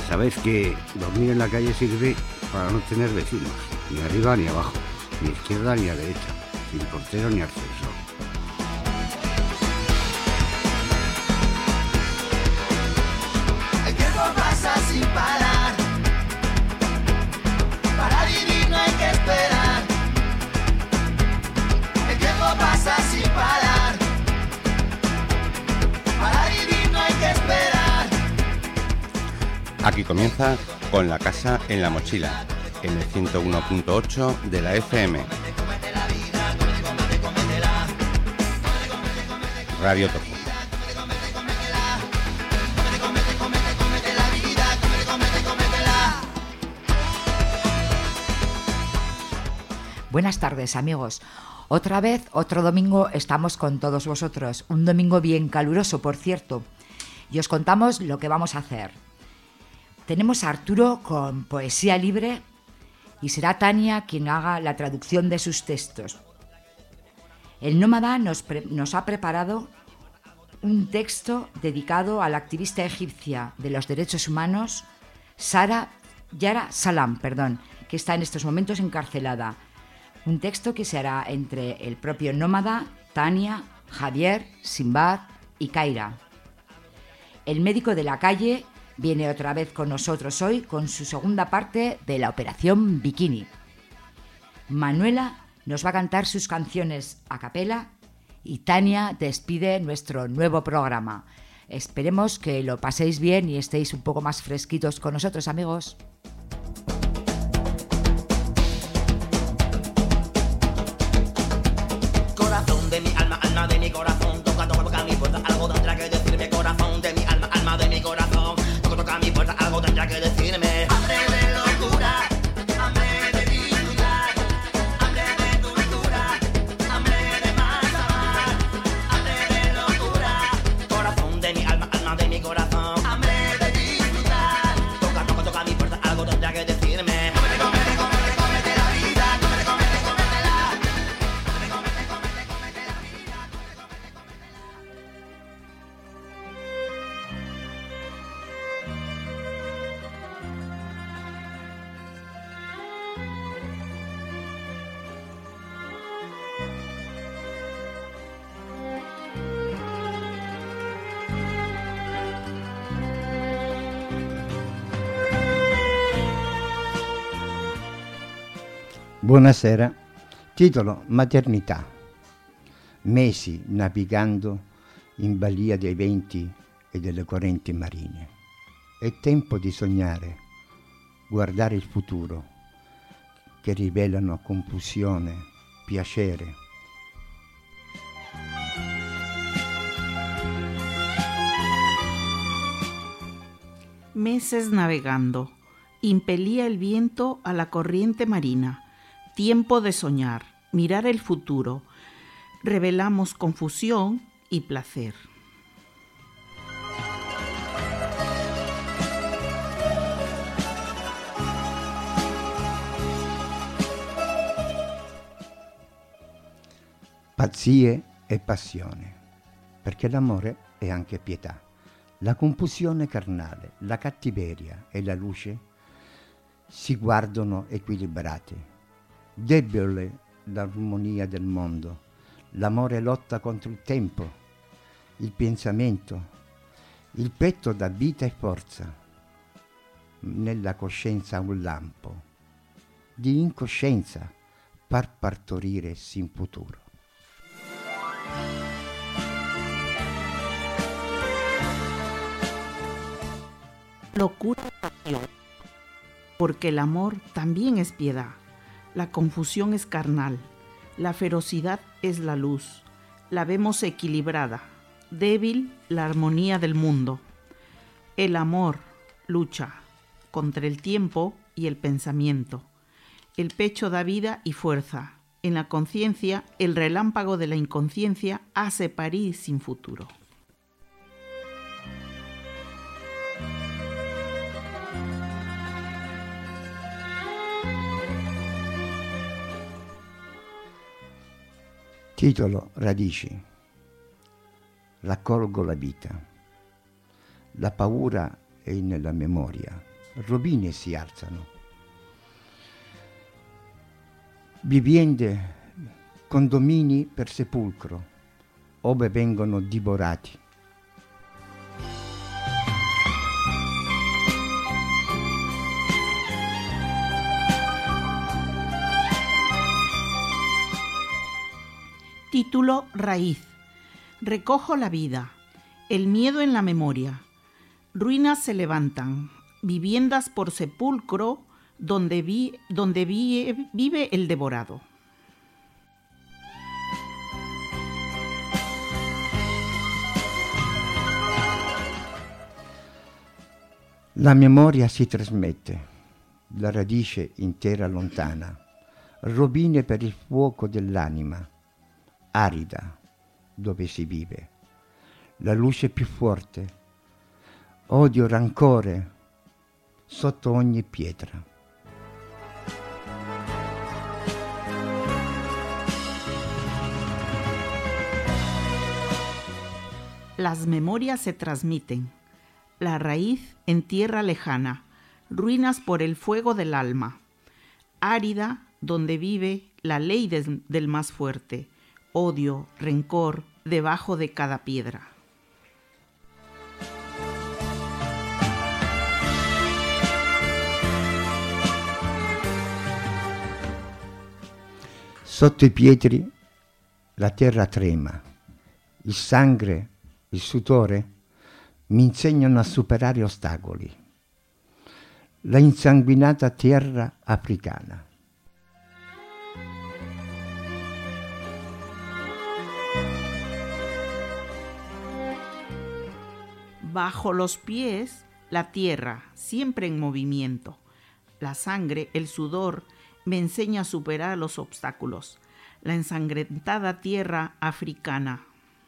Sabéis que dormir en la calle sirve para no tener vecinos, ni arriba ni abajo, ni izquierda ni a derecha, sin portero ni ascensor. El tiempo pasa sin parar. Para vivir no hay que esperar. El tiempo pasa sin parar. Para vivir no hay que esperar. Aquí comienza Con la casa en la mochila, en el 101.8 de la FM. Radio Topo. Buenas tardes, amigos. Otra vez, otro domingo, estamos con todos vosotros. Un domingo bien caluroso, por cierto. Y os contamos lo que vamos a hacer. Tenemos a Arturo con poesía libre y será Tania quien haga la traducción de sus textos. El Nómada nos ha preparado un texto dedicado a la activista egipcia de los derechos humanos, Yara Salam, que está en estos momentos encarcelada. Un texto que se hará entre el propio Nómada, Tania, Javier, Simbad y Kaira. El médico de la calle viene otra vez con nosotros hoy con su segunda parte de la Operación Bikini. Manuela nos va a cantar sus canciones a capela y Tania despide nuestro nuevo programa. Esperemos que lo paséis bien y estéis un poco más fresquitos con nosotros, amigos. Corazón de mi alma, alma de mi corazón, toca mi puerta, algo tendrá que decirme. Corazón de mi alma, alma de mi corazón, toca mi puerta, algo tendrá que decirme. Hambre de locura, hambre de disfrutar, hambre de cultura, hambre de más amar, hambre de locura. Corazón de mi alma, alma de mi corazón, hambre de disfrutar, toca mi puerta, algo tendrá que decirme. Cómete la vida, cómetela. Buonasera. Titolo Maternità. Mesi navigando in balia dei venti e delle correnti marine. È tempo di sognare, guardare il futuro, che rivelano confusione, piacere. Meses navegando, impelía el viento a la corriente marina. Tiempo de soñar, mirar el futuro. Revelamos confusión y placer. Pazzie e passione, perché l'amore è anche pietà. La confusione carnale, la cattiveria e la luce si guardano equilibrate. Debole l'armonia del mondo, l'amore lotta contro il tempo, il pensamento, il petto dà vita e forza, nella coscienza un lampo, di incoscienza par partorire sin futuro. Locura y pasión, porque el amor también es piedad. La confusión es carnal, la ferocidad es la luz. La vemos equilibrada, débil la armonía del mundo. El amor lucha contra el tiempo y el pensamiento. El pecho da vida y fuerza. En la conciencia, el relámpago de la inconsciencia hace parir sin futuro. Titolo Radici. Raccolgo la vita. La paura è nella memoria, rovine si alzano. Viviende, condomini per sepolcro, ove vengono divorati. Título Raíz. Recojo la vida. El miedo en la memoria. Ruinas se levantan. Viviendas por sepulcro donde vive el devorado. La memoria si trasmette, la radice intera lontana, rovine per il fuoco dell'anima, arida dove si vive, la luce più forte, odio, rancore sotto ogni pietra. Las memorias se transmiten. La raíz en tierra lejana, ruinas por el fuego del alma, árida donde vive la ley del más fuerte, odio, rencor debajo de cada piedra. Sotto i piedi la terra trema, il sangue, il sudore mi insegnano a superare ostacoli. La insanguinata terra africana. Bajo los pies, la tierra, siempre en movimiento. La sangre, el sudor, me enseña a superar los obstáculos. La ensangrentada tierra africana.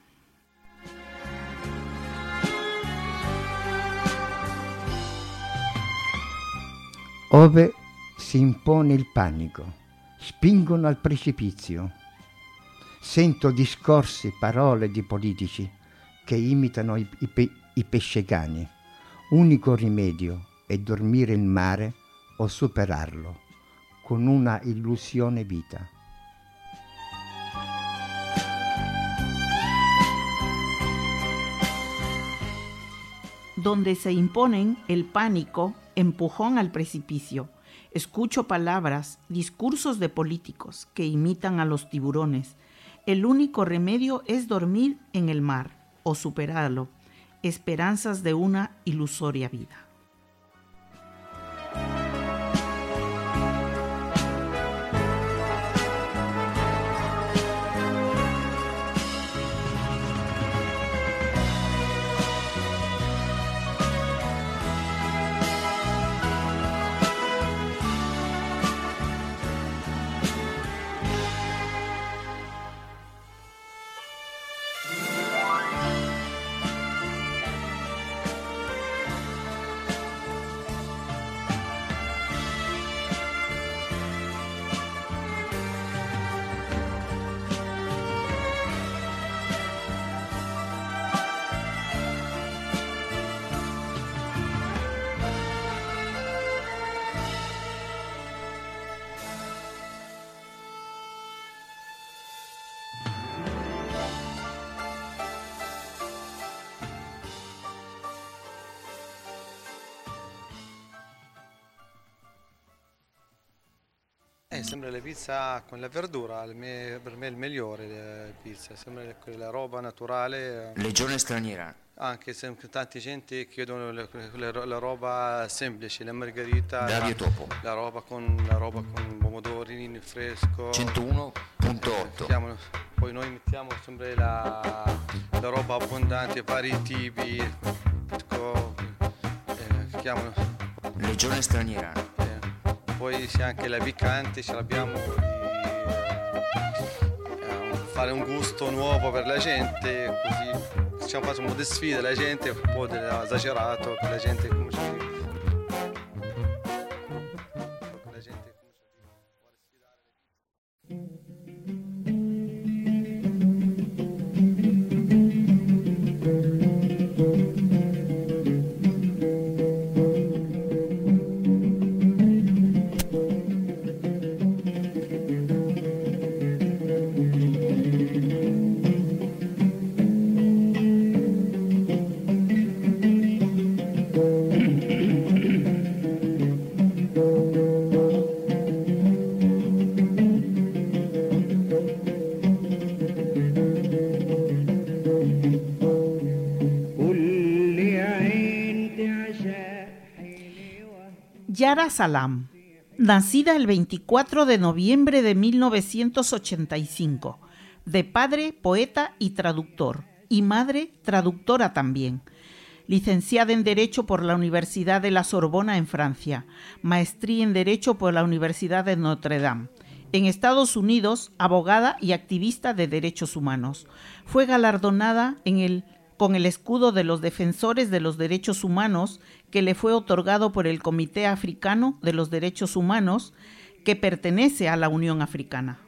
Ove si impone il panico, spingono al precipizio. Sento discorsi, parole di politici che imitano i pescecani. Unico rimedio è dormire in mare o superarlo con una illusione vita. Donde se imponen el pánico, empujón al precipicio. Escucho palabras, discursos de políticos que imitan a los tiburones. El único remedio es dormir en el mar o superarlo. Esperanzas de una ilusoria vida. Sembra le pizza con la verdura, per me è il migliore le pizza, sembra quella roba naturale. Legione straniera. Anche se tanta gente chiedono la roba semplice, la margherita, Davide Topo. la roba con pomodorini fresco. 101.8. Poi noi mettiamo sempre la roba abbondante, vari tipi. Chiamano. Legione straniera. Poi c'è anche la piccante, ce l'abbiamo di fare un gusto nuovo per la gente, così ci facciamo un po' di sfida, la gente un po' esagerato, che la gente comincia Yara Salam, nacida el 24 de noviembre de 1985, de padre poeta y traductor, y madre traductora también. Licenciada en Derecho por la Universidad de la Sorbona en Francia, maestría en Derecho por la Universidad de Notre Dame. En Estados Unidos, abogada y activista de derechos humanos. Fue galardonada con el escudo de los defensores de los derechos humanos que le fue otorgado por el Comité Africano de los Derechos Humanos, que pertenece a la Unión Africana.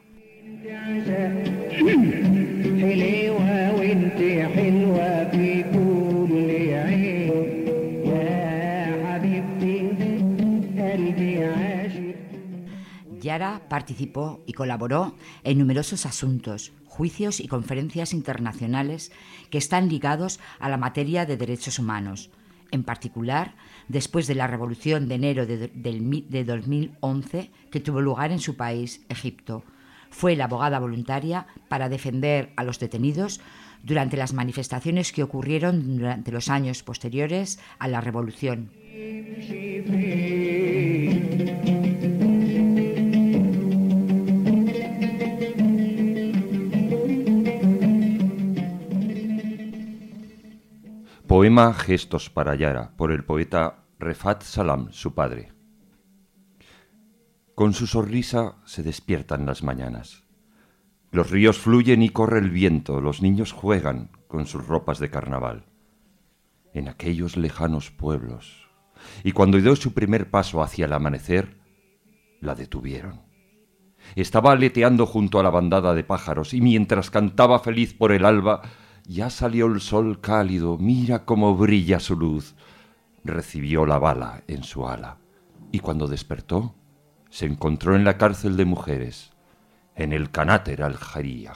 Yara participó y colaboró en numerosos asuntos, juicios y conferencias internacionales que están ligados a la materia de derechos humanos. En particular, después de la Revolución de enero de 2011 que tuvo lugar en su país, Egipto. Fue la abogada voluntaria para defender a los detenidos durante las manifestaciones que ocurrieron durante los años posteriores a la Revolución. Poema Gestos para Yara, por el poeta Refat Salam, su padre. Con su sonrisa se despiertan las mañanas. Los ríos fluyen y corre el viento, los niños juegan con sus ropas de carnaval. En aquellos lejanos pueblos. Y cuando dio su primer paso hacia el amanecer, la detuvieron. Estaba aleteando junto a la bandada de pájaros y mientras cantaba feliz por el alba, ya salió el sol cálido, mira cómo brilla su luz. Recibió la bala en su ala y cuando despertó, se encontró en la cárcel de mujeres, en el Canáter Aljaría.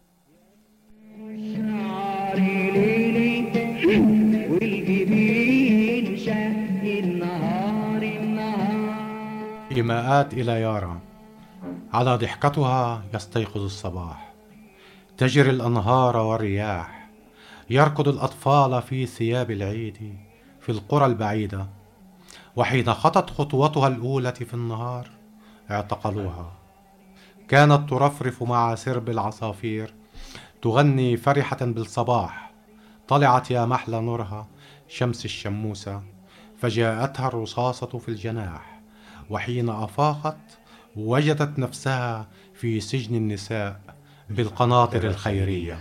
إيماءات إلى يارا على ضحكتها يستيقظ الصباح تجري الأنهار والرياح يركض الأطفال في ثياب العيد في القرى البعيدة وحين خطت خطوتها الأولى في النهار اعتقلوها كانت ترفرف مع سرب العصافير تغني فرحة بالصباح طلعت يا محلى نورها شمس الشموسة فجاءتها الرصاصة في الجناح وحين أفاقت وجدت نفسها في سجن النساء بالقناطر الخيرية.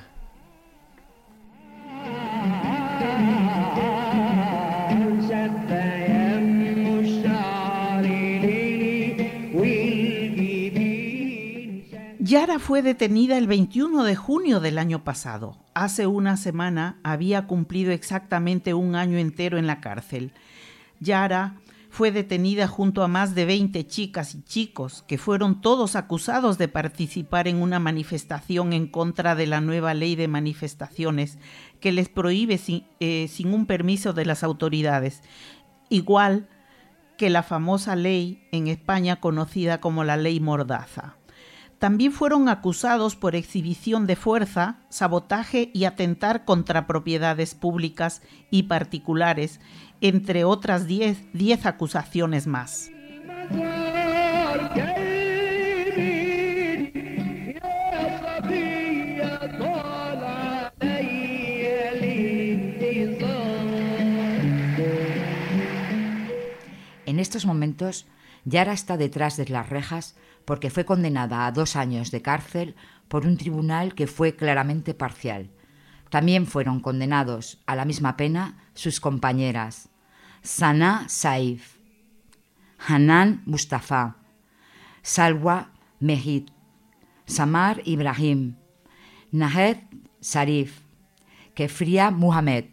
Yara fue detenida el 21 de junio del año pasado. Hace una semana había cumplido exactamente un año entero en la cárcel. Yara fue detenida junto a más de 20 chicas y chicos que fueron todos acusados de participar en una manifestación en contra de la nueva ley de manifestaciones que les prohíbe sin un permiso de las autoridades, igual que la famosa ley en España conocida como la Ley Mordaza. También fueron acusados por exhibición de fuerza, sabotaje y atentar contra propiedades públicas y particulares, entre otras 10 acusaciones más. En estos momentos, Yara está detrás de las rejas porque fue condenada a 2 años de cárcel por un tribunal que fue claramente parcial. También fueron condenados a la misma pena sus compañeras Sana Saif, Hanan Mustafa, Salwa Mehid, Samar Ibrahim, Nahed Sarif, Kefria Muhammad.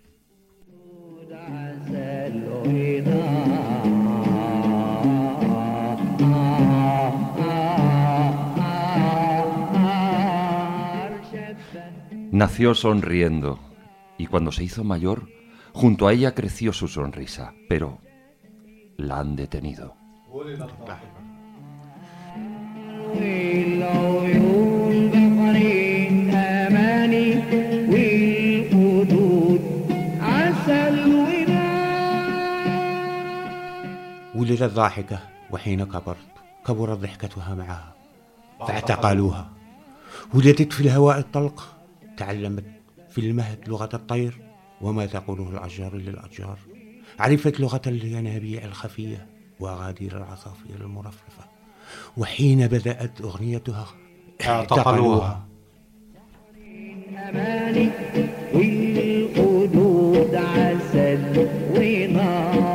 Nació sonriendo y cuando se hizo mayor, junto a ella creció su sonrisa, pero la han detenido. ولدت ضاحكة وحين كبرت ضحكتها معها فاعتقلوها. ولدت في الهواء الطلق، تعلمت في المهد لغة الطير وما تقوله الأشجار للأشجار، عرفت لغة الينابيع الخفية وأغادير العصافير المرفرفة، وحين بدأت أغنيتها اعتقلوها. أماني والقدود عسل ونار.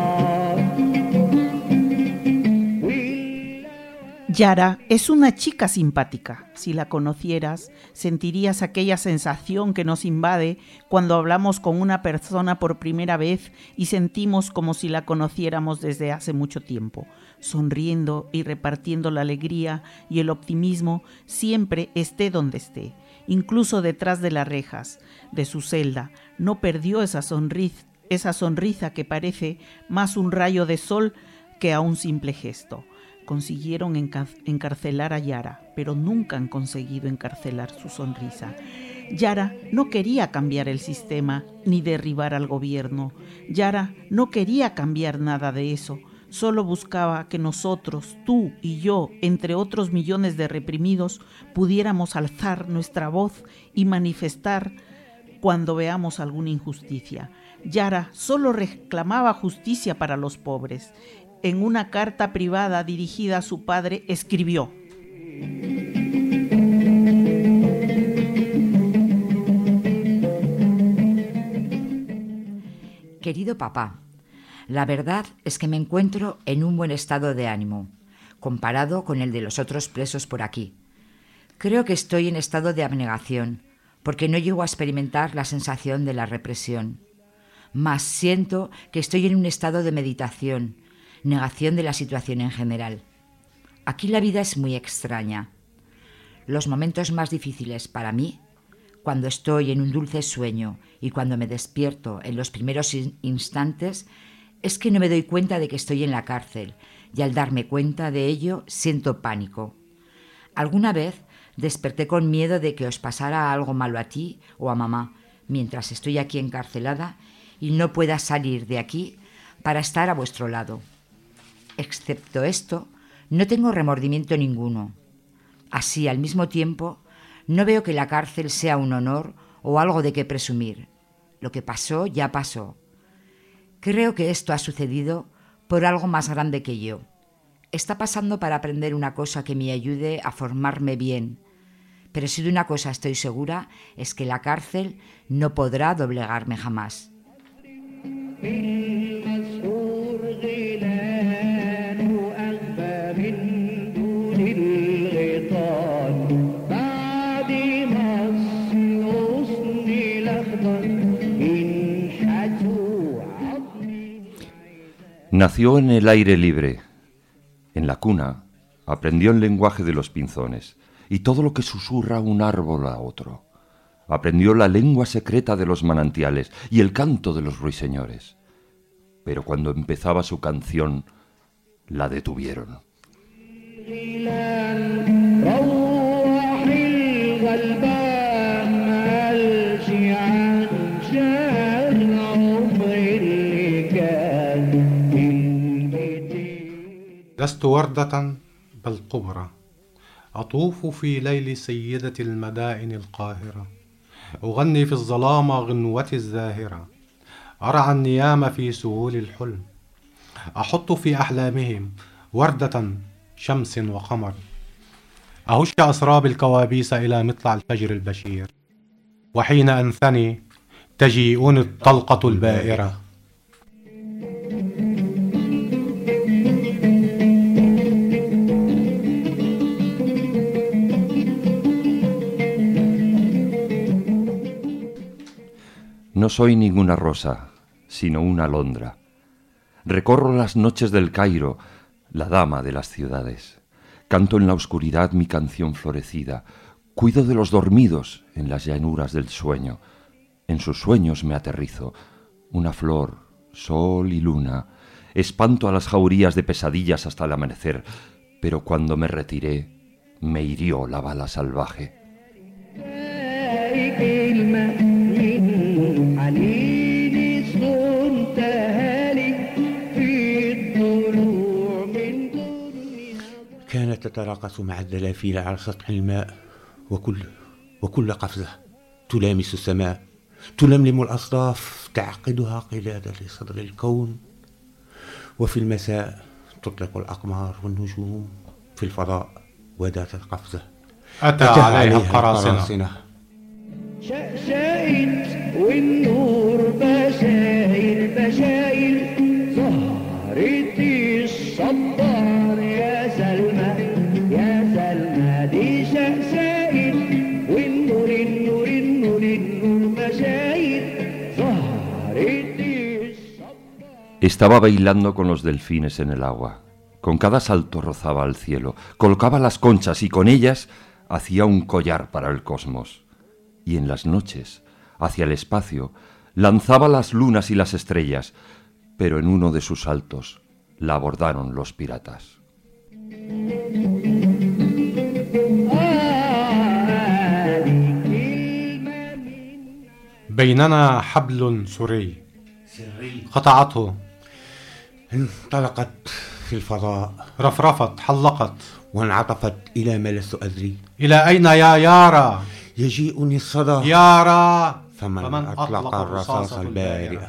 Yara es una chica simpática. Si la conocieras, sentirías aquella sensación que nos invade cuando hablamos con una persona por primera vez y sentimos como si la conociéramos desde hace mucho tiempo, sonriendo y repartiendo la alegría y el optimismo siempre esté donde esté, incluso detrás de las rejas de su celda. No perdió esa sonrisa que parece más un rayo de sol que a un simple gesto. Consiguieron encarcelar a Yara, pero nunca han conseguido encarcelar su sonrisa. Yara no quería cambiar el sistema ni derribar al gobierno. Yara no quería cambiar nada de eso. Solo buscaba que nosotros, tú y yo, entre otros millones de reprimidos, pudiéramos alzar nuestra voz y manifestar cuando veamos alguna injusticia. Yara solo reclamaba justicia para los pobres. En una carta privada dirigida a su padre, escribió: Querido papá, la verdad es que me encuentro en un buen estado de ánimo, comparado con el de los otros presos por aquí. Creo que estoy en estado de abnegación, porque no llego a experimentar la sensación de la represión. Mas siento que estoy en un estado de meditación, negación de la situación en general. Aquí la vida es muy extraña. Los momentos más difíciles para mí, cuando estoy en un dulce sueño y cuando me despierto en los primeros instantes, es que no me doy cuenta de que estoy en la cárcel y al darme cuenta de ello siento pánico. Alguna vez desperté con miedo de que os pasara algo malo a ti o a mamá mientras estoy aquí encarcelada y no pueda salir de aquí para estar a vuestro lado. Excepto esto, no tengo remordimiento ninguno. Así, al mismo tiempo, no veo que la cárcel sea un honor o algo de qué presumir. Lo que pasó, ya pasó. Creo que esto ha sucedido por algo más grande que yo. Está pasando para aprender una cosa que me ayude a formarme bien. Pero si de una cosa estoy segura, es que la cárcel no podrá doblegarme jamás. Nació en el aire libre. En la cuna aprendió el lenguaje de los pinzones y todo lo que susurra un árbol a otro. Aprendió la lengua secreta de los manantiales y el canto de los ruiseñores. Pero cuando empezaba su canción, la detuvieron. لست وردة بل قبرة أطوف في ليل سيدة المدائن القاهرة أغني في الظلام غنوتي الزاهرة أرعى النيام في سهول الحلم أحط في أحلامهم وردة شمس وقمر أهش أسراب الكوابيس إلى مطلع الفجر البشير وحين أنثني تجيئون الطلقة البائرة. No soy ninguna rosa, sino una alondra. Recorro las noches del Cairo, la dama de las ciudades. Canto en la oscuridad mi canción florecida. Cuido de los dormidos en las llanuras del sueño. En sus sueños me aterrizo. Una flor, sol y luna. Espanto a las jaurías de pesadillas hasta el amanecer. Pero cuando me retiré, me hirió la bala salvaje. حنيني صنتها لي في الضلوع تتراقص مع الدلافين على سطح الماء، وكل قفزة تلامس السماء، تلملم الأصداف، تعقدها قلادة لصدر الكون. وفي المساء تطلق الأقمار والنجوم في الفضاء، وذات القفزة أتى عليها القراصنة. شقشقت والنور بشاير بشاير، ظهرت الصبار يا سلمى يا سلمى، دي شقشقت والنور النور النور النور بشاير، ظهرت الصبار. Estaba bailando con los delfines en el agua. Con cada salto rozaba al cielo, colocaba las conchas y con ellas hacía un collar para el cosmos. Y en las noches, hacia el espacio, lanzaba las lunas y las estrellas, pero en uno de sus saltos la abordaron los piratas. بيننا حبل سري قطعته، انطلقت في الفضاء، رفرفت حلقت، وانعطفت إلى ما لست أدري. إلى أين يا يارا؟ يجيئني الصدى يارا، فمن أطلق الرصاص البارئة.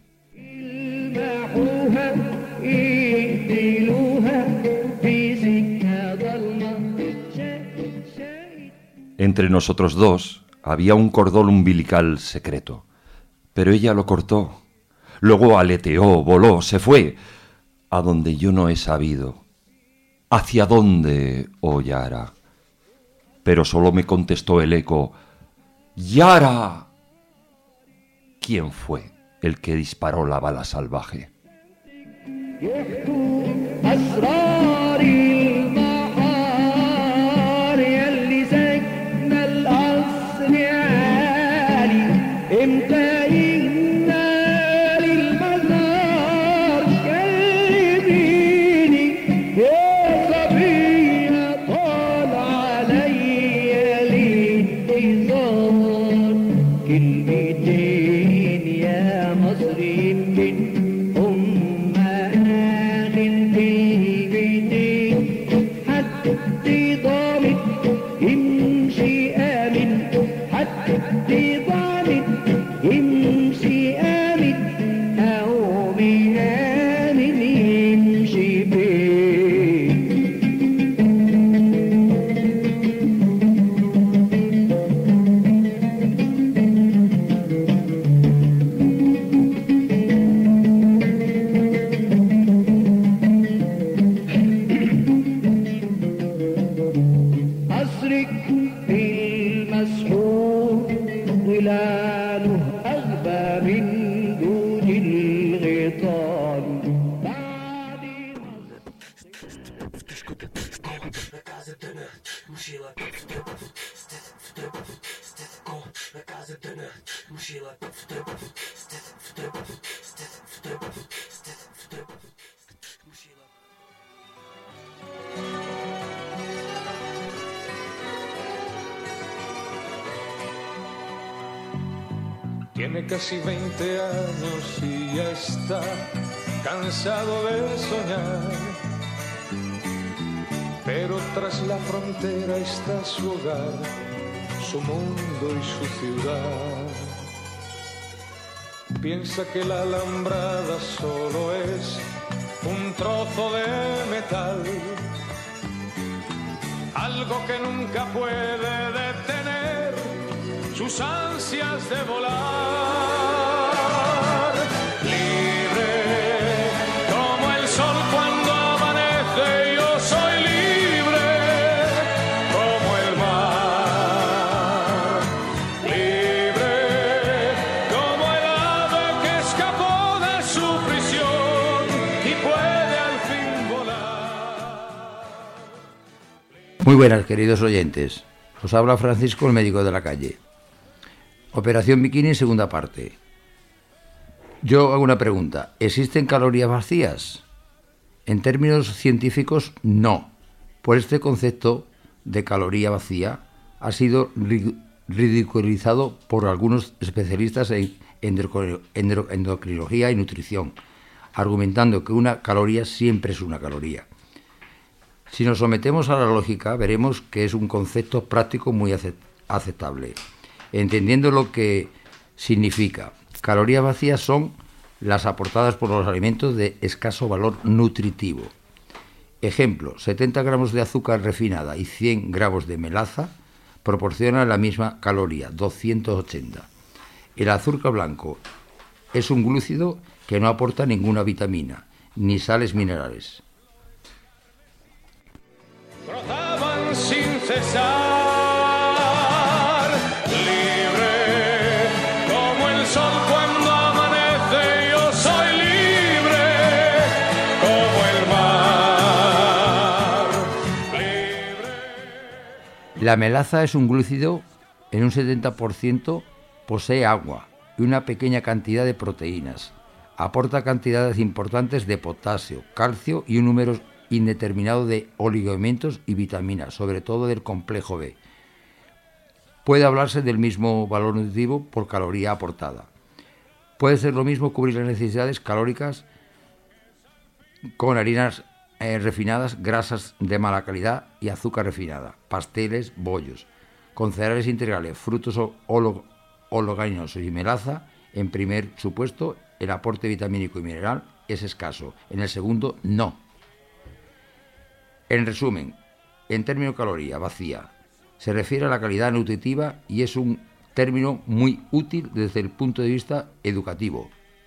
Entre nosotros dos había un cordón umbilical secreto, pero ella lo cortó. Luego aleteó, voló, se fue, a donde yo no he sabido. ¿Hacia dónde, oh Yara? Pero solo me contestó el eco, ¡Yara! ¿Quién fue el que disparó la bala salvaje? Tiene casi 20 años y ya está cansado de soñar, pero tras la frontera está su hogar, su mundo y su ciudad. Piensa que la alambrada solo es un trozo de metal, algo que nunca puede detener sus ansias de volar, libre como el sol cuando amanece. Yo soy libre como el mar, libre como el ave que escapó de su prisión y puede al fin volar. Muy buenas, queridos oyentes. Os habla Francisco, el médico de la calle. Operación Bikini, segunda parte. Yo hago una pregunta. ¿Existen calorías vacías? En términos científicos, no. Pues este concepto de caloría vacía ha sido ridiculizado por algunos especialistas en endocrinología y nutrición, argumentando que una caloría siempre es una caloría. Si nos sometemos a la lógica, veremos que es un concepto práctico muy aceptable, entendiendo lo que significa. Calorías vacías son las aportadas por los alimentos de escaso valor nutritivo. Ejemplo, 70 gramos de azúcar refinada y 100 gramos de melaza proporcionan la misma caloría, 280. El azúcar blanco es un glúcido que no aporta ninguna vitamina, ni sales minerales. Trotaban sin cesar, libre como el sol cuando amanece. Yo soy libre como el mar. La melaza es un glúcido, en un 70% posee agua y una pequeña cantidad de proteínas. Aporta cantidades importantes de potasio, calcio y un número indeterminado de oligoelementos y vitaminas, sobre todo del complejo B. Puede hablarse del mismo valor nutritivo por caloría aportada. Puede ser lo mismo cubrir las necesidades calóricas con harinas refinadas, grasas de mala calidad y azúcar refinada, pasteles, bollos, con cereales integrales, frutos oleaginosos y melaza. En primer supuesto, el aporte vitamínico y mineral es escaso, en el segundo, no. En resumen, en término caloría vacía, se refiere a la calidad nutritiva y es un término muy útil desde el punto de vista educativo.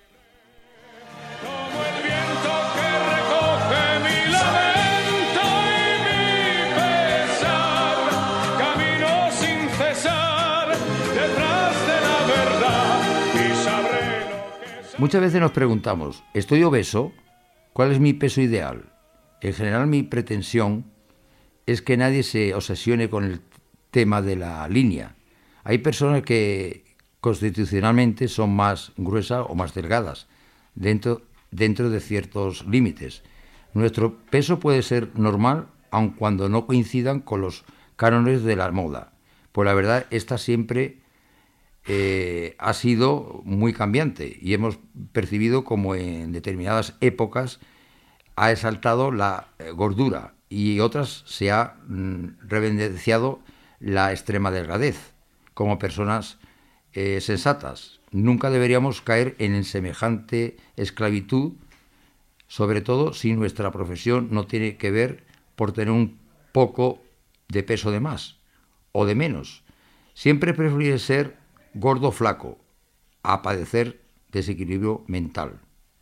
Muchas veces nos preguntamos, ¿estoy obeso? ¿Cuál es mi peso ideal? En general, mi pretensión es que nadie se obsesione con el tema de la línea. Hay personas que constitucionalmente son más gruesas o más delgadas, dentro de ciertos límites. Nuestro peso puede ser normal, aun cuando no coincidan con los cánones de la moda. Pues la verdad, esta siempre ha sido muy cambiante y hemos percibido como en determinadas épocas ha exaltado la gordura y otras se ha reverenciado la extrema delgadez como personas sensatas. Nunca deberíamos caer en semejante esclavitud, sobre todo si nuestra profesión no tiene que ver por tener un poco de peso de más o de menos. Siempre prefiero ser gordo o flaco a padecer desequilibrio mental.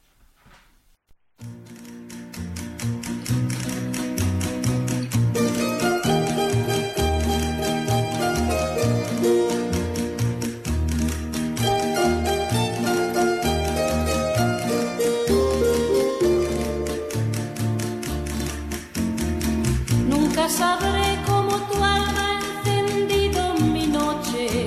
Nunca sabré cómo tu alma ha encendido mi noche.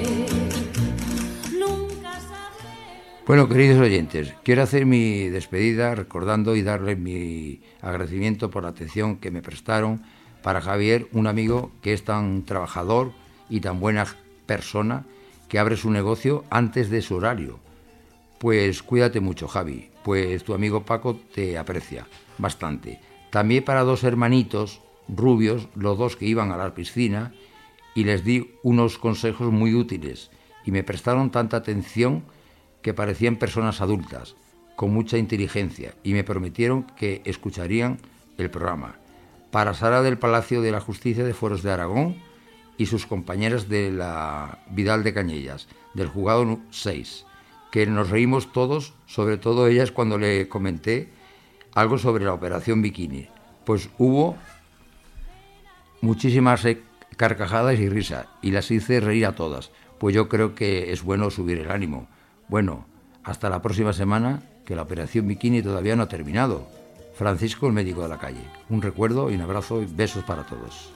Nunca sabré. Bueno, queridos oyentes, quiero hacer mi despedida recordando y darles mi agradecimiento por la atención que me prestaron para Javier, un amigo que es tan trabajador y tan buena persona que abre su negocio antes de su horario. Pues cuídate mucho, Javi, pues tu amigo Paco te aprecia bastante. También para dos hermanitos rubios, los dos que iban a la piscina, y les di unos consejos muy útiles y me prestaron tanta atención que parecían personas adultas, con mucha inteligencia, y me prometieron que escucharían el programa. Para Sara del Palacio de la Justicia de Fueros de Aragón y sus compañeras de la Vidal de Cañellas, del juzgado 6, que nos reímos todos, sobre todo ellas cuando le comenté algo sobre la operación Bikini, pues hubo muchísimas carcajadas y risas, y las hice reír a todas, pues yo creo que es bueno subir el ánimo. Bueno, hasta la próxima semana, que la operación Bikini todavía no ha terminado. Francisco, el médico de la calle. Un recuerdo y un abrazo y besos para todos.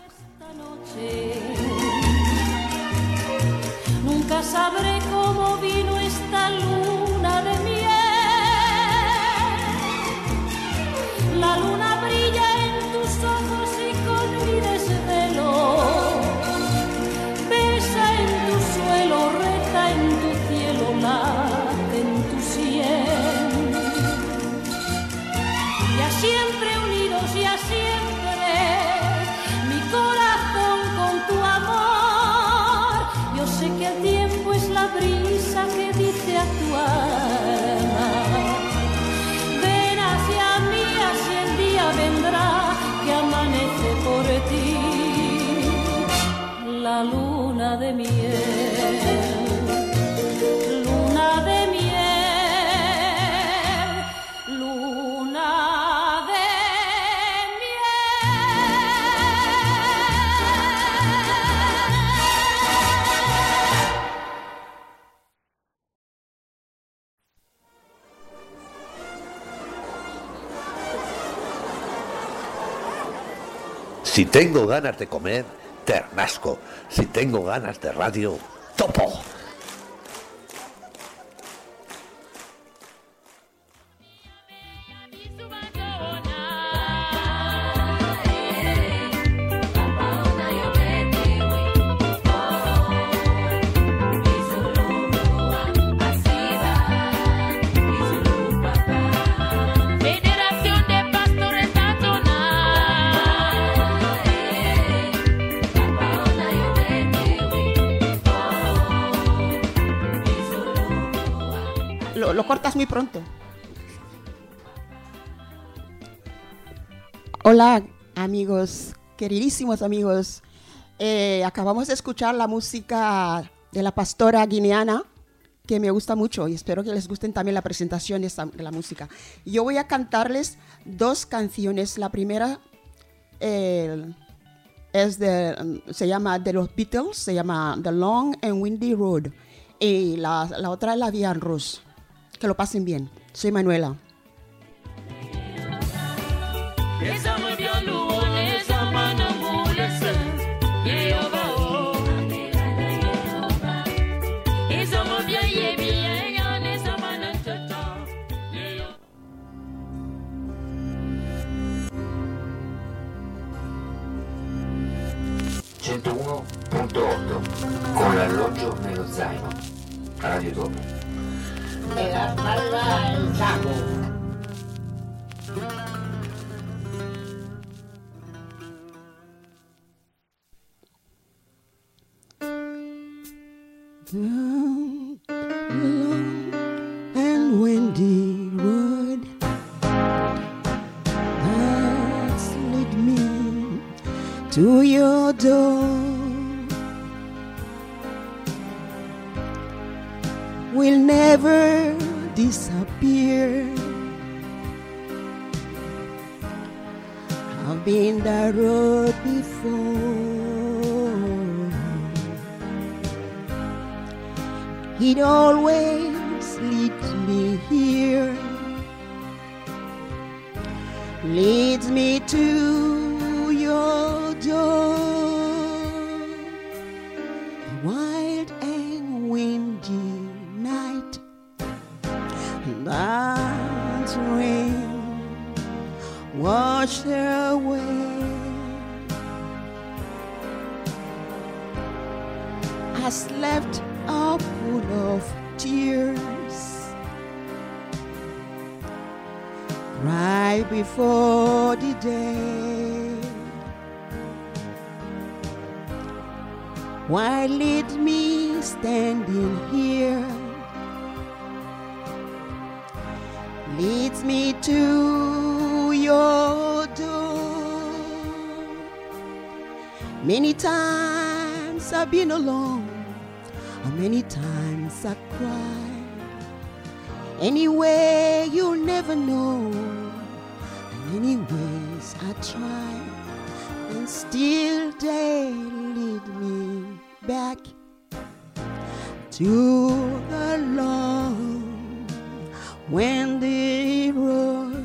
Nunca sabré cómo vino esta luna de miel. La luna brilla en tus ojos y con mi desvelo besa en tu suelo, reza en tu cielo, late en tu sien. Y a siempre unidos y a siempre luna de miel, luna de miel, luna de Si tengo ganas de comer, ternasco. Si tengo ganas de radio, topo. Lo cortas muy pronto. Hola amigos, queridísimos amigos. Acabamos de escuchar la música de la pastora guineana, que me gusta mucho y espero que les gusten también la presentación de la música. Yo voy a cantarles dos canciones. La primera se llama de los Beatles, se llama The Long and Windy Road, y la otra es La Vía en Rose. Que lo pasen bien. Soy Manuela. Con l'alloggio nello zaino. Radio Dopo. E la palla in saco. Down long and windy road that's led me to your door will never disappear. I've been that road before. It always leads me here, leads me to your door. A wild and windy night, that rain washed away. I slept a pool of tears right before the day. Why lead me standing here? Leads me to your door. Many times I've been alone, many times I cry. Anyway, you'll never know. And anyways, I try. And still they lead me back to the long windy road.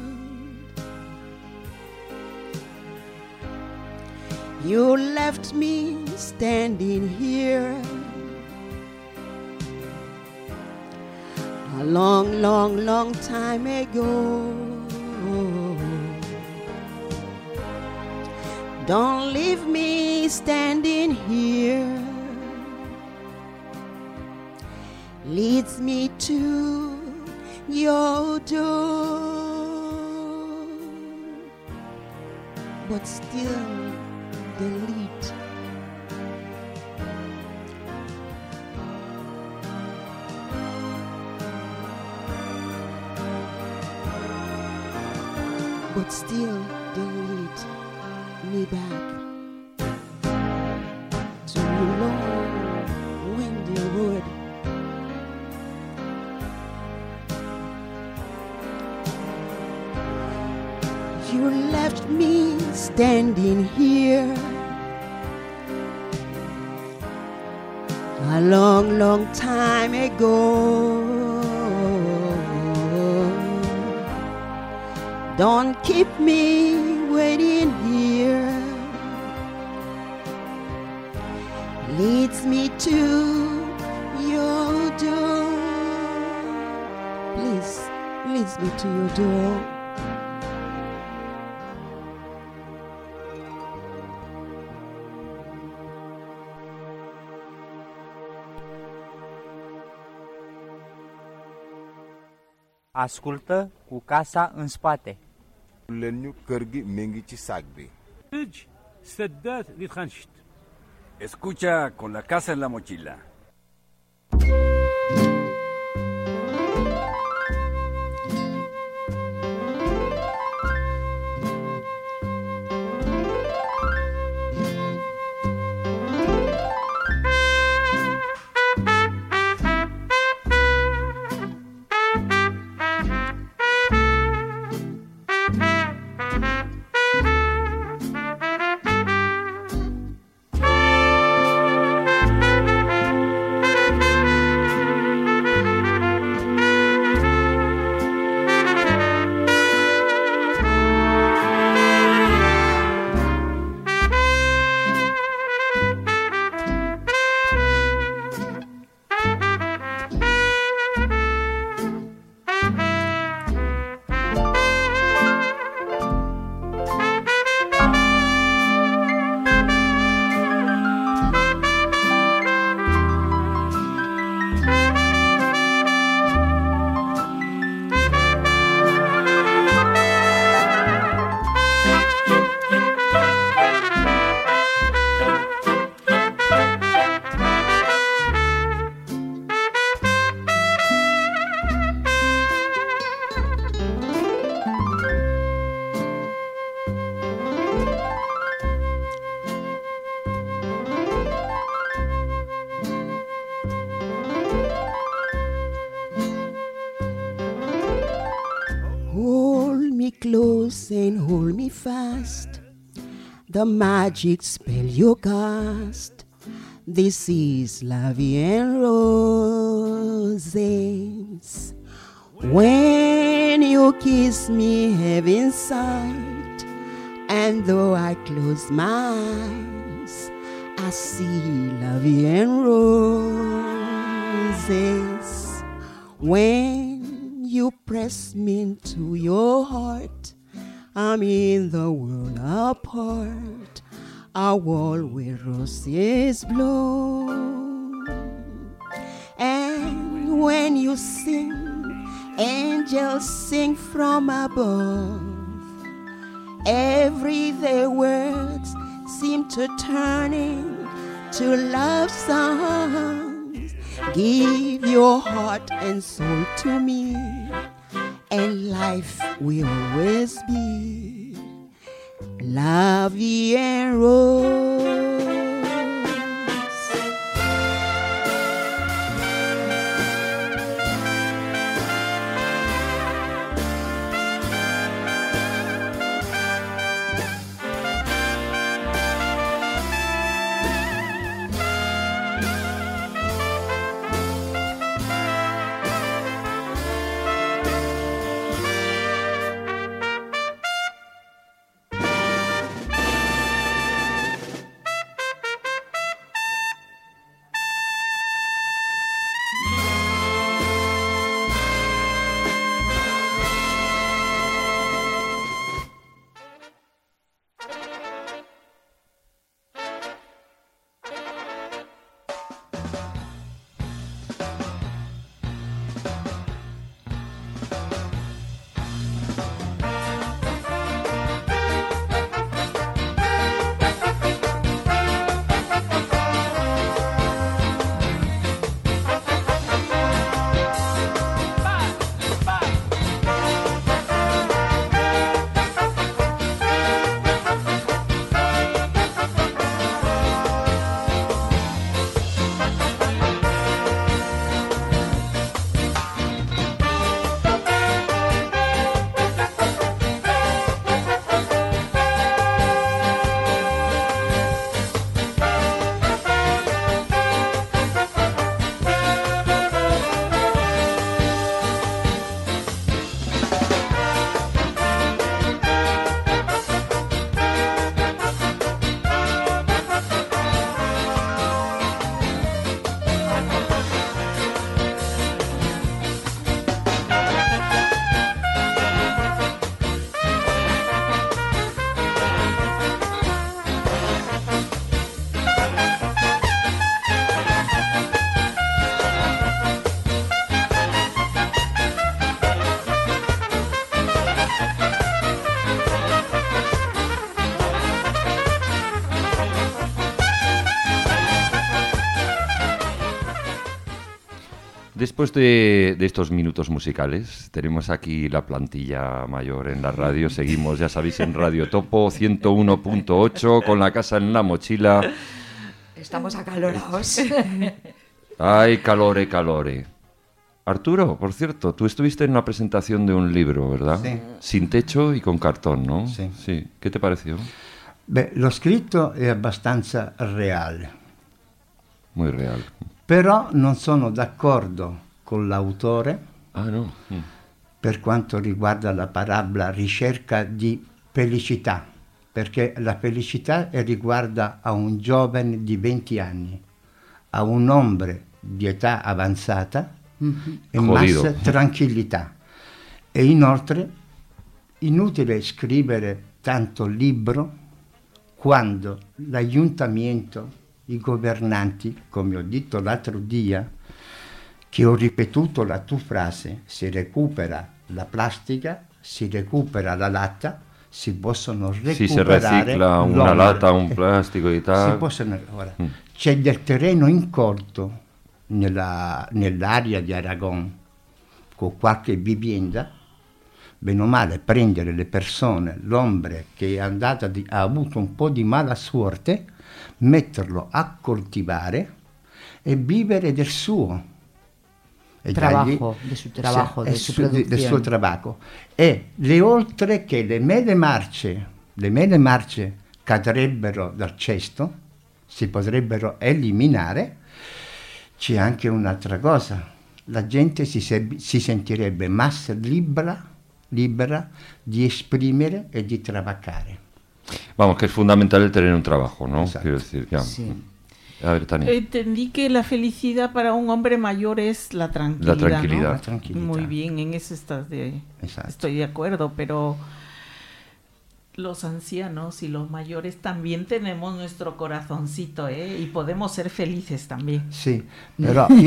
You left me standing here a long, long, long time ago. Don't leave me standing here. Leads me to your door, but still the lead but still they lead me back to long good. You left me standing here a long, long time ago. Don't keep me waiting here. Leads me to your door. Please, leads me to your door. Ascultă cu casa în spate. Lenyu kărgi mengici sagbe. سدات دي تخنشت. Escucha con la casa en la mochila. Close and hold me fast. The magic spell you cast. This is La Vie en Roses. When you kiss me, heaven sight, and though I close my eyes, I see La Vie en Roses. When you press me into your heart, I'm in the world apart, a wall where roses bloom. And when you sing, angels sing from above. Everyday words seem to turn into love songs. Give your heart and soul to me, and life will always be La Vie en Rose. Después de estos minutos musicales, tenemos aquí la plantilla mayor en la radio. Seguimos, ya sabéis, en Radio Topo 101.8 con la casa en la mochila. Estamos acalorados. Ay, calore, calore. Arturo, por cierto, tú estuviste en una presentación de un libro, ¿verdad? Sí. Sin techo y con cartón, ¿no? Sì. Sí. ¿Qué te pareció? Beh, lo scritto è abbastanza reale. Muy real. Però non sono d'accordo con l'autore no? per quanto riguarda la parabola ricerca di felicità, perché la felicità riguarda a un giovane di 20 anni, a un hombre di età avanzata e Jodido. massa tranquillità. E inoltre, inutile scrivere tanto libro quando l'aiutamento, i governanti, come ho detto l'altro dia, che ho ripetuto la tua frase, si recupera la plastica, si recupera la latta, si possono recuperare Si se recicla una l'ombre. lata, un plástico y tal. Si possono, ora, c'è del terreno incolto nell'area di Aragon, con qualche vivienda, bene o male prendere le persone, l'ombre che è andata ha avuto un po' di mala sorte, metterlo a coltivare e vivere del suo trabajo, de su trabajo, de su producción. del suo trabajo. E le oltre che le mele marce cadrebbero dal cesto, si potrebbero eliminare, c'è anche un'altra cosa, la gente si sentirebbe más libera di esprimere e di trabajare. Vamos, que es fundamental el tener un trabajo, ¿no? Exacto. Quiero decir, ya. Sí. A ver, Tania. Entendí que la felicidad para un hombre mayor es la tranquilidad. La tranquilidad. ¿no? La tranquilidad. Muy bien, en eso estoy de acuerdo, pero los ancianos y los mayores también tenemos nuestro corazoncito, ¿eh? Y podemos ser felices también. Sì, però io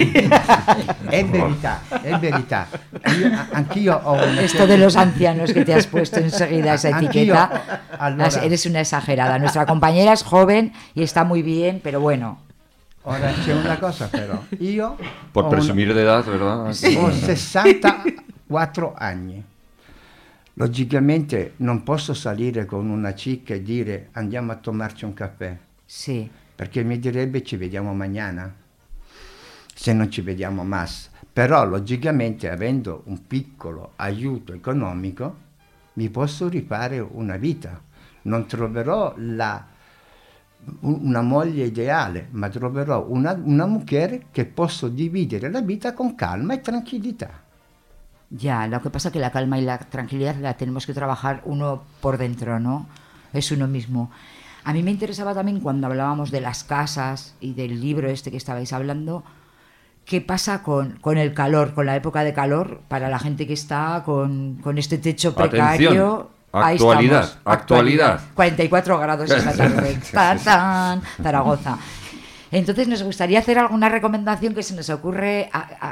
è verità. Anch'io ho una Esto de los ancianos que te has puesto enseguida esa etiqueta, allora, eres una exagerada. Nuestra compañera es joven y está muy bien, pero bueno. Ora c'è una cosa però, io Por presumir de edad, ¿verdad? ho 64 anni. Logicamente non posso salire con una chica e dire andiamo a tomarci un caffè. Sì. Perché mi direbbe ci vediamo mañana, se non ci vediamo más. Però logicamente avendo un piccolo aiuto economico mi posso rifare una vita. Non troverò una moglie ideale, ma troverò una mujer che posso dividere la vita con calma e tranquillità. Ya, lo que pasa es que la calma y la tranquilidad la tenemos que trabajar uno por dentro, ¿no? Es uno mismo. A mí me interesaba también cuando hablábamos de las casas y del libro este que estabais hablando, qué pasa con el calor, con la época de calor, para la gente que está con este techo precario. Atención, actualidad. 44 grados esta tarde. ¡Tan, tan! Zaragoza. Entonces nos gustaría hacer alguna recomendación que se nos ocurre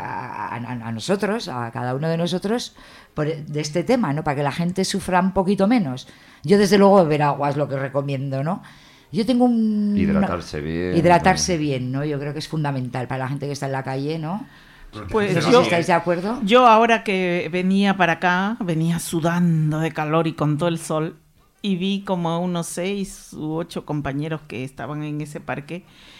a nosotros, a cada uno de nosotros, de este tema, ¿no? Para que la gente sufra un poquito menos. Yo desde luego beber agua es lo que recomiendo, ¿no? Yo tengo Hidratarse bien. Hidratarse bien, ¿no? Yo creo que es fundamental para la gente que está en la calle, ¿no? Pues no sé si estáis de acuerdo. Yo ahora que venía para acá, venía sudando de calor y con todo el sol, y vi como a unos 6 u 8 compañeros que estaban en ese parque,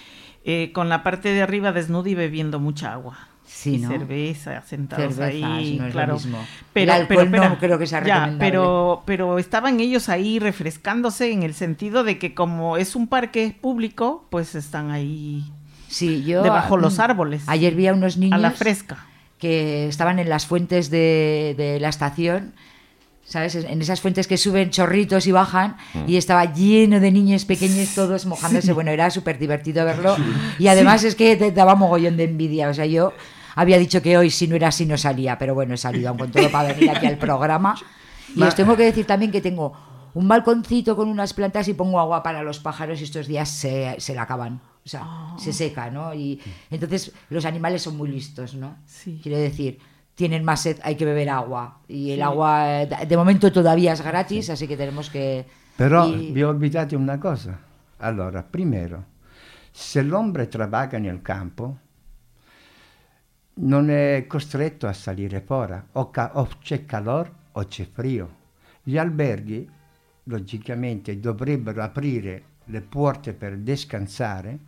con la parte de arriba desnuda y bebiendo mucha agua. Sí, ¿no? Cerveza, sentados ahí, no es claro. lo mismo. Pero, el alcohol no creo que sea recomendable. pero estaban ellos ahí refrescándose en el sentido de que como es un parque público, pues están ahí debajo los árboles. Ayer vi a unos niños a la fresca que estaban en las fuentes de la estación, ¿sabes? En esas fuentes que suben chorritos y bajan, y estaba lleno de niños pequeños todos mojándose. Sí. Bueno, era súper divertido verlo. Sí. Y además es que te daba mogollón de envidia. O sea, yo había dicho que hoy si no era así no salía, pero bueno, he salido aún con todo para venir aquí al programa. Y os tengo que decir también que tengo un balconcito con unas plantas y pongo agua para los pájaros y estos días se la acaban. O sea, se seca, ¿no? Y entonces los animales son muy listos, ¿no? Sí. Quiero decir, tienen más sed, hay que beber agua. Y el agua, de momento, todavía es gratis, así que tenemos que... Però vi olvidate una cosa. Allora, primero, se l'ombre trabaja nel campo, non è costretto a salire fuori, o c'è calore o c'è frio. Gli alberghi, logicamente, dovrebbero aprire le porte per descansare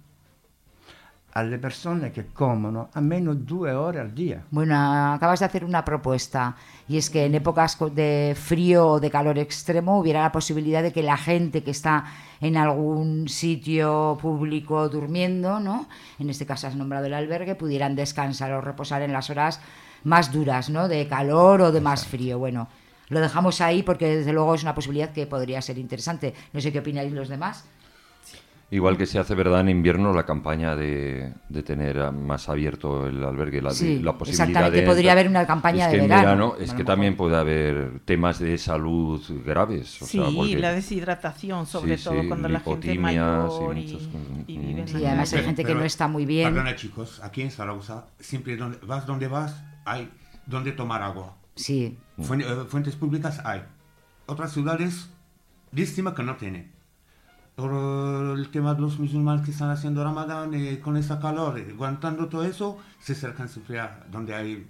alle persone que comen almeno 2 horas al día. Bueno, acabas de hacer una propuesta, y es que en épocas de frío o de calor extremo hubiera la posibilidad de que la gente que está en algún sitio público durmiendo, ¿no?, en este caso has nombrado el albergue, pudieran descansar o reposar en las horas más duras, ¿no?, de calor o de más frío. Bueno, lo dejamos ahí porque desde luego es una posibilidad que podría ser interesante. No sé qué opináis los demás. Igual que se hace, ¿verdad?, en invierno la campaña de tener más abierto el albergue, la posibilidad exactamente, podría haber una campaña de verano. Es que también puede haber temas de salud graves. La deshidratación, sobre todo cuando la gente es mayor y vive en además hay gente que no está muy bien. Perdona, chicos, aquí en Zaragoza, siempre donde vas, hay donde tomar agua. Sí. Fuentes públicas hay. Otras ciudades, dísima que no tienen. Por el tema de los musulmanes que están haciendo Ramadán con esa calor, aguantando todo eso, se acercan a sufrir donde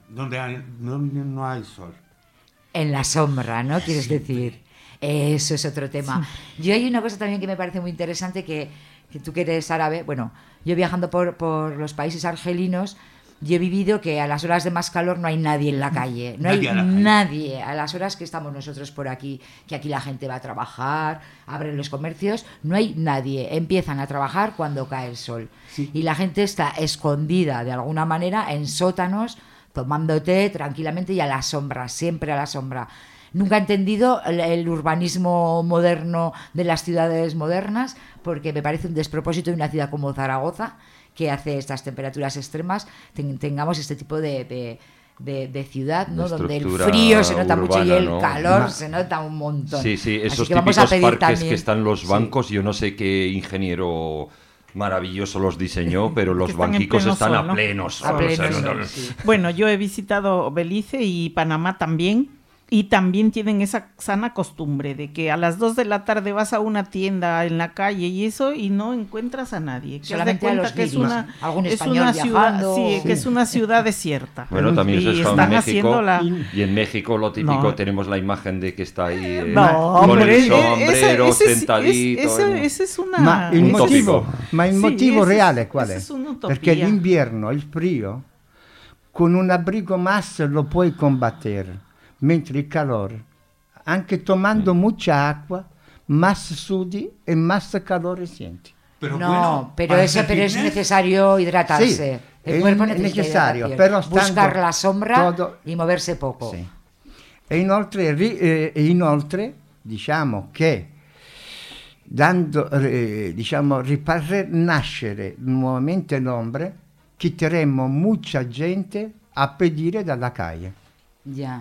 no hay sol. En la sombra, ¿no? Quieres decir. Eso es otro tema. Sí. Yo hay una cosa también que me parece muy interesante, que tú que eres árabe, bueno, yo viajando por los países argelinos, yo he vivido que a las horas de más calor no hay nadie en la calle, no hay nadie a las horas que estamos nosotros por aquí, que aquí la gente va a trabajar, abren los comercios, no hay nadie, empiezan a trabajar cuando cae el sol, y la gente está escondida de alguna manera en sótanos, tomando té tranquilamente y a la sombra, siempre a la sombra. Nunca he entendido el urbanismo moderno de las ciudades modernas, porque me parece un despropósito de una ciudad como Zaragoza, que hace estas temperaturas extremas, tengamos este tipo de ciudad, ¿no?, donde el frío se nota mucho y el calor se nota un montón. Sí, esos típicos parques también, que están los bancos, yo no sé qué ingeniero maravilloso los diseñó, pero los banquicos están a pleno sol. Bueno, yo he visitado Belice y Panamá también, y también tienen esa sana costumbre de que a las 2 de la tarde vas a una tienda en la calle y eso, y no encuentras a nadie. Solamente a los que es una ciudad, que es una ciudad desierta. Bueno, también se está en México, y en México lo típico, tenemos la imagen de que está ahí con el sombrero sentadito. Ese es una... Ma il motivo reale qual è? Perché l'inverno, il frío, con un abrigo más lo puoi combattere. Mentre il calore, anche tomando mucha agua, más sudi e más calor sienti. Pero es necesario hidratarse. Sí, el cuerpo necesita necesario, pero buscar la sombra y moverse poco. Sì. E inoltre diciamo che rifar nascere nuovamente l'ombre, quiteremo mucha gente a pedire dalla calle. Ya.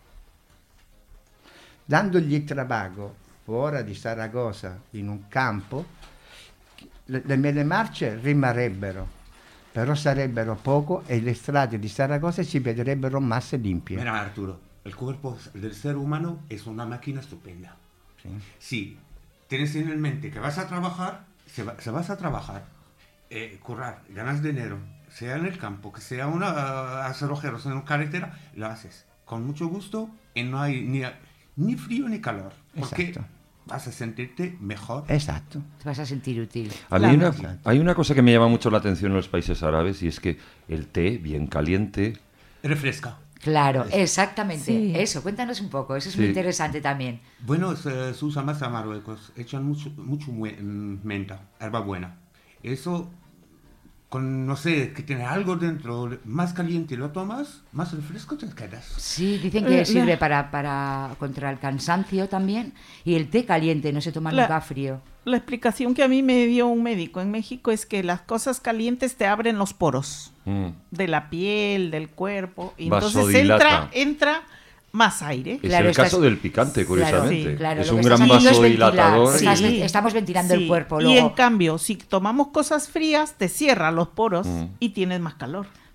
Dandogli trabajo fuori di Zaragoza in un campo, le mele marce rimarrebbero, però sarebbero poco e le strade di Zaragoza si vedrebbero más limpias. Mira, Arturo, el cuerpo del ser humano es una máquina estupenda. Si tienes en mente que vas a trabajar, se vas a trabajar, currar, ganas dinero, sea en el campo, que sea hacer ojeros en una carretera, lo haces con mucho gusto y no hay ni frío ni calor, porque vas a sentirte mejor. Exacto. Te vas a sentir útil. Hay una cosa que me llama mucho la atención en los países árabes, y es que el té bien caliente refresca. Claro, exactamente. Sí. Eso, cuéntanos un poco, eso es muy interesante también. Bueno, se usa más en Marruecos, echan mucho menta, hierbabuena. Eso, no sé, que tiene algo dentro, más caliente lo tomas, más refresco te quedas. Sí, dicen que sirve para contra el cansancio también, y el té caliente no se toma nunca frío. La explicación que a mí me dio un médico en México es que las cosas calientes te abren los poros de la piel, del cuerpo, y entonces entra más aire. Es el caso del picante, curiosamente. Claro, es un gran vasodilatador. Estamos ventilando el cuerpo. Luego. Y en cambio, si tomamos cosas frías, te cierra los poros y tienes más calor.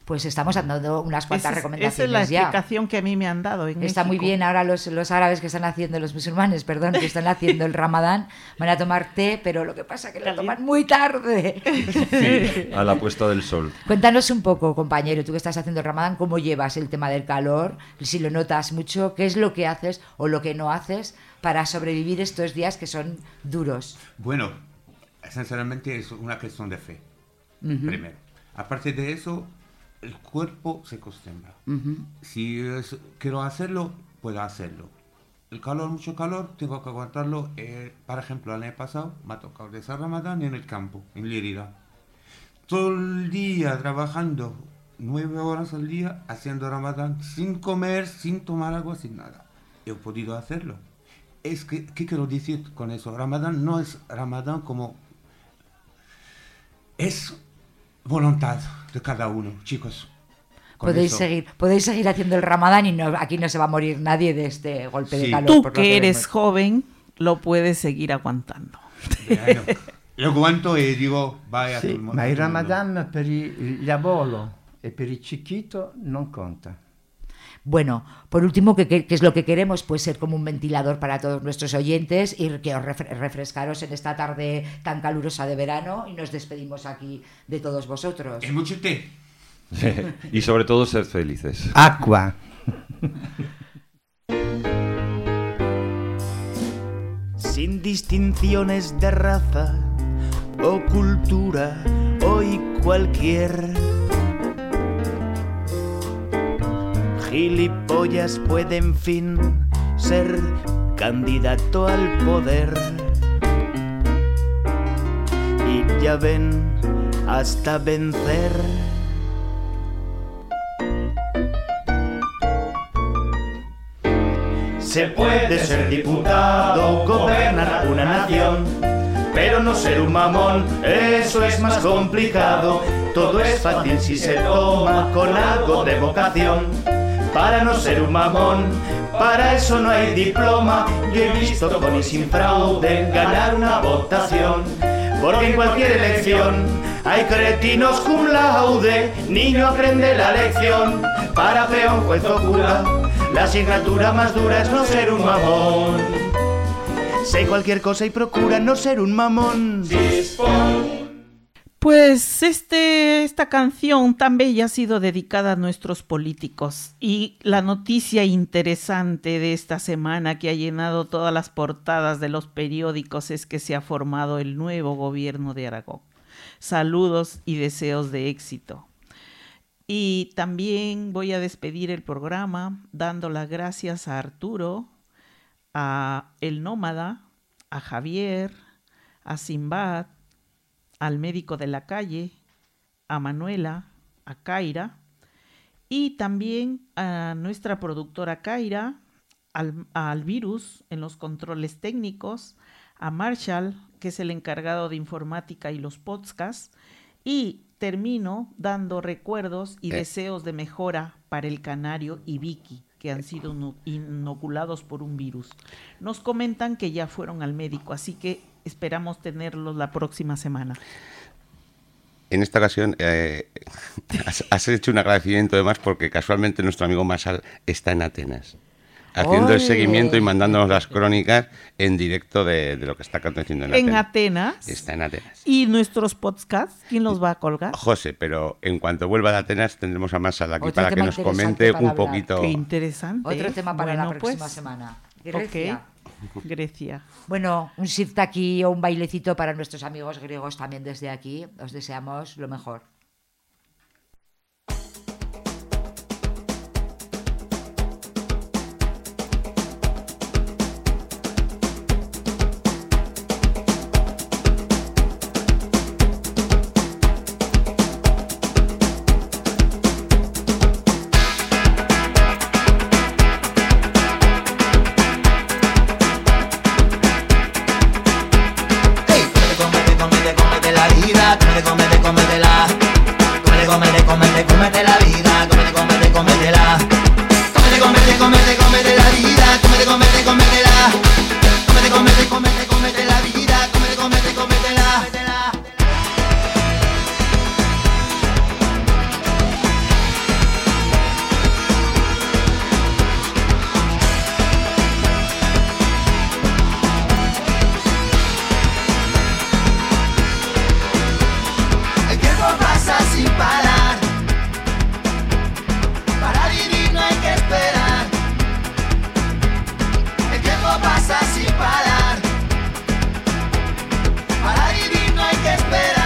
pues estamos dando unas cuantas recomendaciones esa es la ya. explicación que a mí me han dado en Está muy México. bien, ahora los árabes que están haciendo, los musulmanes, perdón, que están haciendo el Ramadán, van a tomar té, pero lo que pasa es que lo toman muy tarde. Sí, a la puesta del sol. Cuéntanos un poco, compañero, tú que estás haciendo el Ramadán, ¿cómo llevas el tema del calor? Si lo notas mucho, ¿qué es lo que haces o lo que no haces para sobrevivir estos días que son duros? Bueno, sinceramente es una cuestión de fe, primero. Aparte de eso, el cuerpo se acostumbra. Si quiero hacerlo, puedo hacerlo. El calor, mucho calor, tengo que aguantarlo. Por ejemplo, el año pasado me ha tocado de San Ramadán en el campo, en Lérida. Todo el día trabajando, 9 horas al día, haciendo Ramadán, sin comer, sin tomar agua, sin nada. He podido hacerlo. ¿Qué quiero decir con eso? Ramadán no es Ramadán como... Es voluntad de cada uno, chicos. Podéis seguir haciendo el Ramadán y aquí no se va a morir nadie de este golpe de calor. Tú por lo que eres vemos. joven, lo puedes seguir aguantando. Bueno, lo aguanto e dico vai a Sì, tutto il mondo. ma il Ramadan per gli avolo e per il chiquito non conta. Bueno, por último, ¿qué es lo que queremos? Pues ser como un ventilador para todos nuestros oyentes y que os refrescaros en esta tarde tan calurosa de verano y nos despedimos aquí de todos vosotros. E mucho té. Y sobre todo ser felices. Acqua. Sin distinciones de raza o cultura, hoy cualquier gilipollas puede en fin ser candidato al poder. Y ya ven, hasta vencer. Se puede ser diputado, gobernar una nación, pero no ser un mamón, eso es más complicado. Todo es fácil si se toma con algo de vocación. Para no ser un mamón, para eso no hay diploma. Yo he visto con y sin fraude ganar una votación. Porque en cualquier elección hay cretinos cum laude. Niño aprende la lección, para peón, juez o cura. La asignatura más dura es no ser un mamón. Sé cualquier cosa y procura no ser un mamón. Pues esta canción tan bella ha sido dedicada a nuestros políticos, y la noticia interesante de esta semana que ha llenado todas las portadas de los periódicos es que se ha formado el nuevo gobierno de Aragón. Saludos y deseos de éxito. Y también voy a despedir el programa dando las gracias a Arturo, a El Nómada, a Javier, a Simbad, al médico de la calle, a Manuela, a Kaira, y también a nuestra productora Kaira, al Virus en los controles técnicos, a Marshall, que es el encargado de informática y los podcasts, y termino dando recuerdos y deseos de mejora para el canario y Vicky, que han sido inoculados por un virus. Nos comentan que ya fueron al médico, así que esperamos tenerlos la próxima semana. En esta ocasión has hecho un agradecimiento además porque casualmente nuestro amigo Masal está en Atenas, haciendo el seguimiento y mandándonos las crónicas en directo de lo que está aconteciendo en Atenas. En Atenas. Está en Atenas. ¿Y nuestros podcasts? ¿Quién los va a colgar? José, pero en cuanto vuelva de Atenas tendremos a Masal aquí Otro para que nos comente un poquito. Qué interesante. Otro tema para Bueno, la próxima pues, semana. Grecia. Grecia. Bueno, un sirtaki o un bailecito para nuestros amigos griegos también desde aquí. Os deseamos lo mejor. Cómete la vida, cómete la que esperar.